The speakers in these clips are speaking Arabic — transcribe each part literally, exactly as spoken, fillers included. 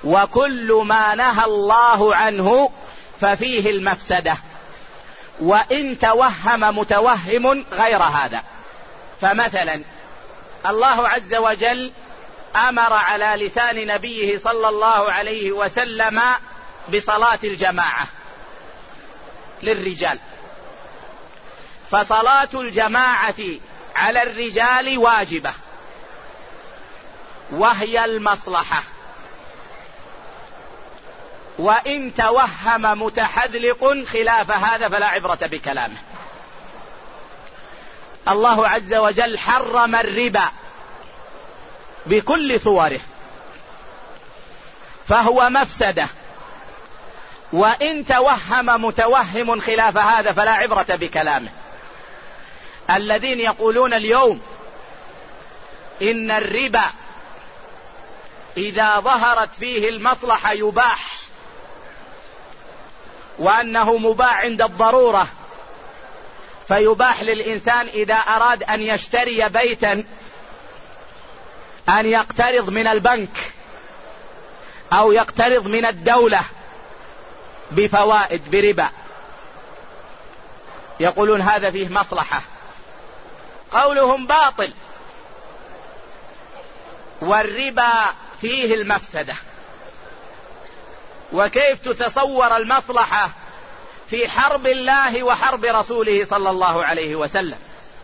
وكل ما نهى الله عنه ففيه المفسدة، وإن توهم متوهم غير هذا. فمثلا الله عز وجل أمر على لسان نبيه صلى الله عليه وسلم بصلاة الجماعة للرجال، فصلاة الجماعة على الرجال واجبة وهي المصلحة، وإن توهم متحذلق خلاف هذا فلا عبرة بكلامه. الله عز وجل حرم الربا بكل صوره فهو مفسدة، وإن توهم متوهم خلاف هذا فلا عبرة بكلامه. الذين يقولون اليوم إن الربا إذا ظهرت فيه المصلحة يباح، وأنه مباح عند الضرورة، فيباح للإنسان إذا أراد أن يشتري بيتا أن يقترض من البنك أو يقترض من الدولة بفوائد بربا، يقولون هذا فيه مصلحة. قولهم باطل، والربا فيه المفسدة. وكيف تتصور المصلحة في حرب الله وحرب رسوله صلى الله عليه وسلم؟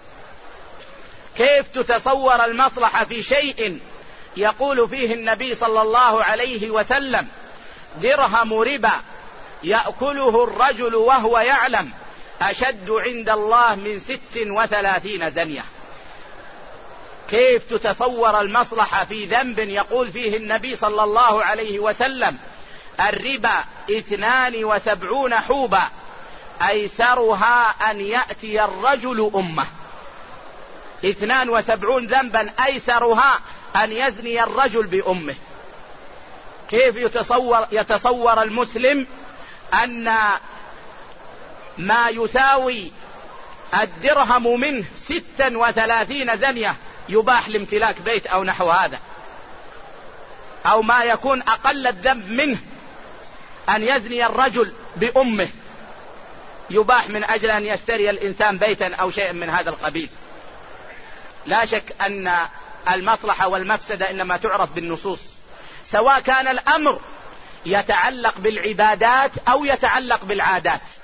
كيف تتصور المصلحة في شيء يقول فيه النبي صلى الله عليه وسلم درهم ربا يأكله الرجل وهو يعلم أشد عند الله من ست وثلاثين زنية؟ كيف تتصور المصلحة في ذنب يقول فيه النبي صلى الله عليه وسلم الربا اثنان وسبعون حوبا أيسرها أن يأتي الرجل أمه؟ اثنان وسبعون ذنبا أيسرها أن يزني الرجل بأمه. كيف يتصور, يتصور المسلم أن ما يساوي الدرهم منه ستا وثلاثين زنية يباح لامتلاك بيت أو نحو هذا، أو ما يكون أقل الذنب منه أن يزني الرجل بأمه يباح من أجل أن يشتري الإنسان بيتا أو شيء من هذا القبيل؟ لا شك أن المصلحة والمفسدة إنما تعرف بالنصوص، سواء كان الأمر يتعلق بالعبادات أو يتعلق بالعادات.